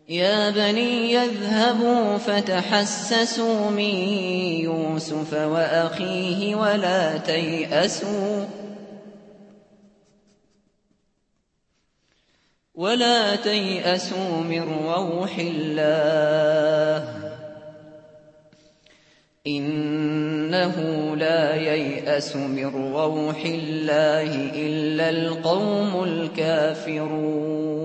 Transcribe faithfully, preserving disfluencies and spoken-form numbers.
يا بني يذهبوا فتحسسوا من يوسف وأخيه ولا تيأسوا ولا تيأسوا من روح الله إنه لا ييأس من روح الله إلا القوم الكافرون